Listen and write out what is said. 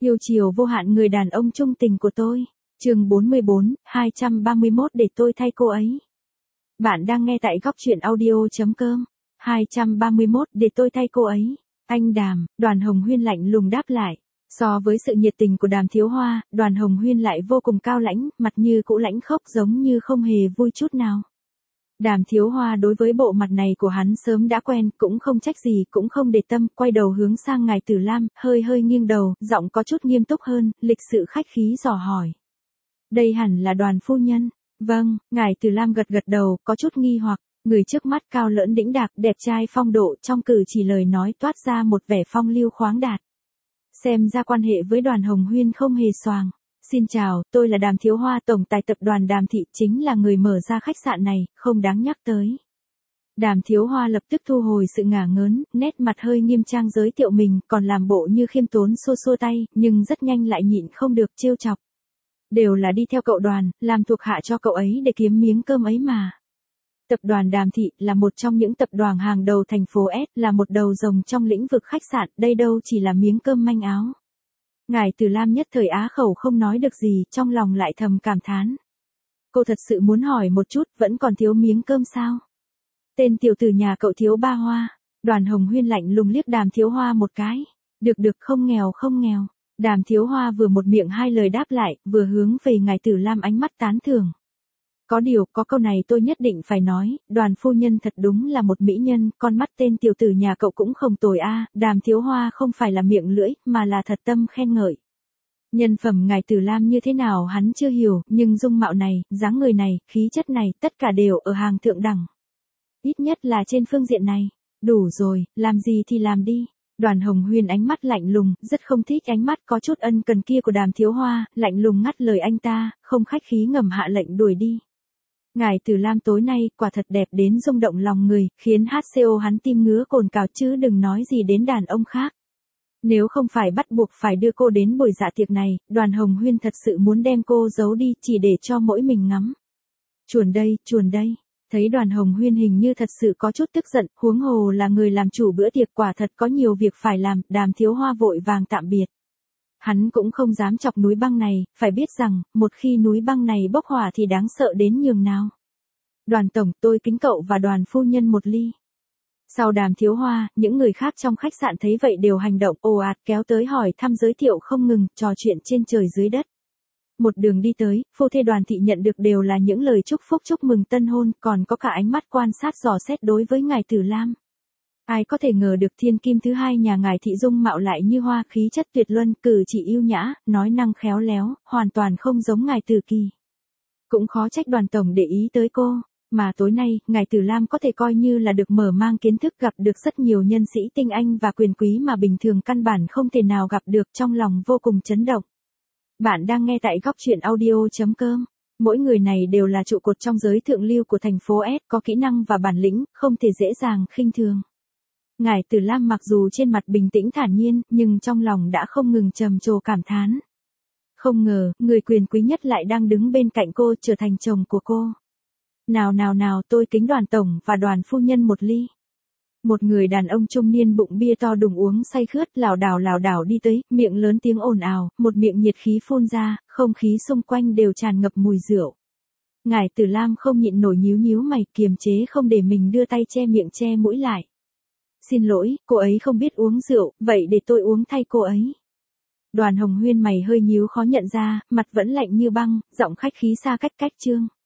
Yêu chiều vô hạn người đàn ông trung tình của tôi. Chương 44, 231 để tôi thay cô ấy. Bạn đang nghe tại góc truyện audio.com. 231 để tôi thay cô ấy. Anh Đàm, Đoàn Hồng Huyên lạnh lùng đáp lại. So với sự nhiệt tình của Đàm Thiếu Hoa, Đoàn Hồng Huyên lại vô cùng cao lãnh, mặt như cũ lãnh khốc giống như không hề vui chút nào. Đàm Thiếu Hoa đối với bộ mặt này của hắn sớm đã quen, cũng không trách gì, cũng không để tâm, quay đầu hướng sang ngài Tử Lam, hơi nghiêng đầu, giọng có chút nghiêm túc hơn, lịch sự khách khí dò hỏi. Đây hẳn là Đoàn phu nhân. Vâng, ngài Tử Lam gật đầu, có chút nghi hoặc, người trước mắt cao lỡn đĩnh đạc, đẹp trai phong độ, trong cử chỉ lời nói toát ra một vẻ phong lưu khoáng đạt. Xem ra quan hệ với Đoàn Hồng Huyên không hề xoàng. Xin chào, tôi là Đàm Thiếu Hoa, tổng tài tập đoàn Đàm Thị, chính là người mở ra khách sạn này, không đáng nhắc tới. Đàm Thiếu Hoa lập tức thu hồi sự ngả ngớn, nét mặt hơi nghiêm trang giới thiệu mình, còn làm bộ như khiêm tốn xua tay, nhưng rất nhanh lại nhịn không được trêu chọc. Đều là đi theo cậu Đoàn, làm thuộc hạ cho cậu ấy để kiếm miếng cơm ấy mà. Tập đoàn Đàm Thị là một trong những tập đoàn hàng đầu thành phố S, là một đầu rồng trong lĩnh vực khách sạn, đây đâu chỉ là miếng cơm manh áo. Ngài Tử Lam nhất thời á khẩu không nói được gì, trong lòng lại thầm cảm thán. Cô thật sự muốn hỏi một chút, vẫn còn thiếu miếng cơm sao? Tên tiểu tử nhà cậu thiếu ba hoa. Đoàn Hồng Huyên lạnh lùng liếc Đàm Thiếu Hoa một cái. Được không nghèo. Đàm Thiếu Hoa vừa một miệng hai lời đáp lại, vừa hướng về ngài Tử Lam ánh mắt tán thưởng. Có điều, có câu này tôi nhất định phải nói, Đoàn phu nhân thật đúng là một mỹ nhân, con mắt tên tiểu tử nhà cậu cũng không tồi a. Đàm Thiếu Hoa không phải là miệng lưỡi, mà là thật tâm khen ngợi. Nhân phẩm ngài Tử Lam như thế nào hắn chưa hiểu, nhưng dung mạo này, dáng người này, khí chất này, tất cả đều ở hàng thượng đẳng. Ít nhất là trên phương diện này. Đủ rồi, làm gì thì làm đi. Đoàn Hồng Huyên ánh mắt lạnh lùng, rất không thích ánh mắt có chút ân cần kia của Đàm Thiếu Hoa, lạnh lùng ngắt lời anh ta, không khách khí ngầm hạ lệnh đuổi đi. Ngài Tử Lam tối nay quả thật đẹp đến rung động lòng người, khiến HCO hắn tim ngứa cồn cào chứ đừng nói gì đến đàn ông khác. Nếu không phải bắt buộc phải đưa cô đến buổi dạ tiệc này, Đoàn Hồng Huyên thật sự muốn đem cô giấu đi chỉ để cho mỗi mình ngắm. Chuồn đây. Thấy Đoàn Hồng Huyên hình như thật sự có chút tức giận, huống hồ là người làm chủ bữa tiệc quả thật có nhiều việc phải làm, Đàm Thiếu Hoa vội vàng tạm biệt. Hắn cũng không dám chọc núi băng này, phải biết rằng, một khi núi băng này bốc hỏa thì đáng sợ đến nhường nào. Đoàn tổng, tôi kính cậu và Đoàn phu nhân một ly. Sau Đàm Thiếu Hoa, những người khác trong khách sạn thấy vậy đều hành động ồ ạt kéo tới hỏi thăm giới thiệu không ngừng, trò chuyện trên trời dưới đất. Một đường đi tới, phu thê Đoàn Thị nhận được đều là những lời chúc phúc chúc mừng tân hôn, còn có cả ánh mắt quan sát dò xét đối với ngài Tử Lam. Ai có thể ngờ được thiên kim thứ hai nhà ngài Thị dung mạo lại như hoa, khí chất tuyệt luân, cử chỉ yêu nhã, nói năng khéo léo, hoàn toàn không giống ngài Tử Kỳ. Cũng khó trách Đoàn tổng để ý tới cô, mà tối nay, ngài Tử Lam có thể coi như là được mở mang kiến thức, gặp được rất nhiều nhân sĩ tinh anh và quyền quý mà bình thường căn bản không thể nào gặp được, trong lòng vô cùng chấn động. Bạn đang nghe tại góc truyện audio.com. Mỗi người này đều là trụ cột trong giới thượng lưu của thành phố S, có kỹ năng và bản lĩnh, không thể dễ dàng khinh thường. Ngài Tử Lam mặc dù trên mặt bình tĩnh thản nhiên, nhưng trong lòng đã không ngừng trầm trồ cảm thán. Không ngờ, người quyền quý nhất lại đang đứng bên cạnh cô, trở thành chồng của cô. Nào, tôi kính Đoàn tổng và Đoàn phu nhân một ly. Một người đàn ông trung niên bụng bia to đùng uống say khướt lảo đảo đi tới, miệng lớn tiếng ồn ào, một miệng nhiệt khí phun ra, không khí xung quanh đều tràn ngập mùi rượu. Ngài Tử Lam không nhịn nổi nhíu mày, kiềm chế không để mình đưa tay che miệng che mũi lại. Xin lỗi, cô ấy không biết uống rượu, vậy để tôi uống thay cô ấy. Đoàn Hồng Huyên mày hơi nhíu khó nhận ra, mặt vẫn lạnh như băng, giọng khách khí xa cách chương.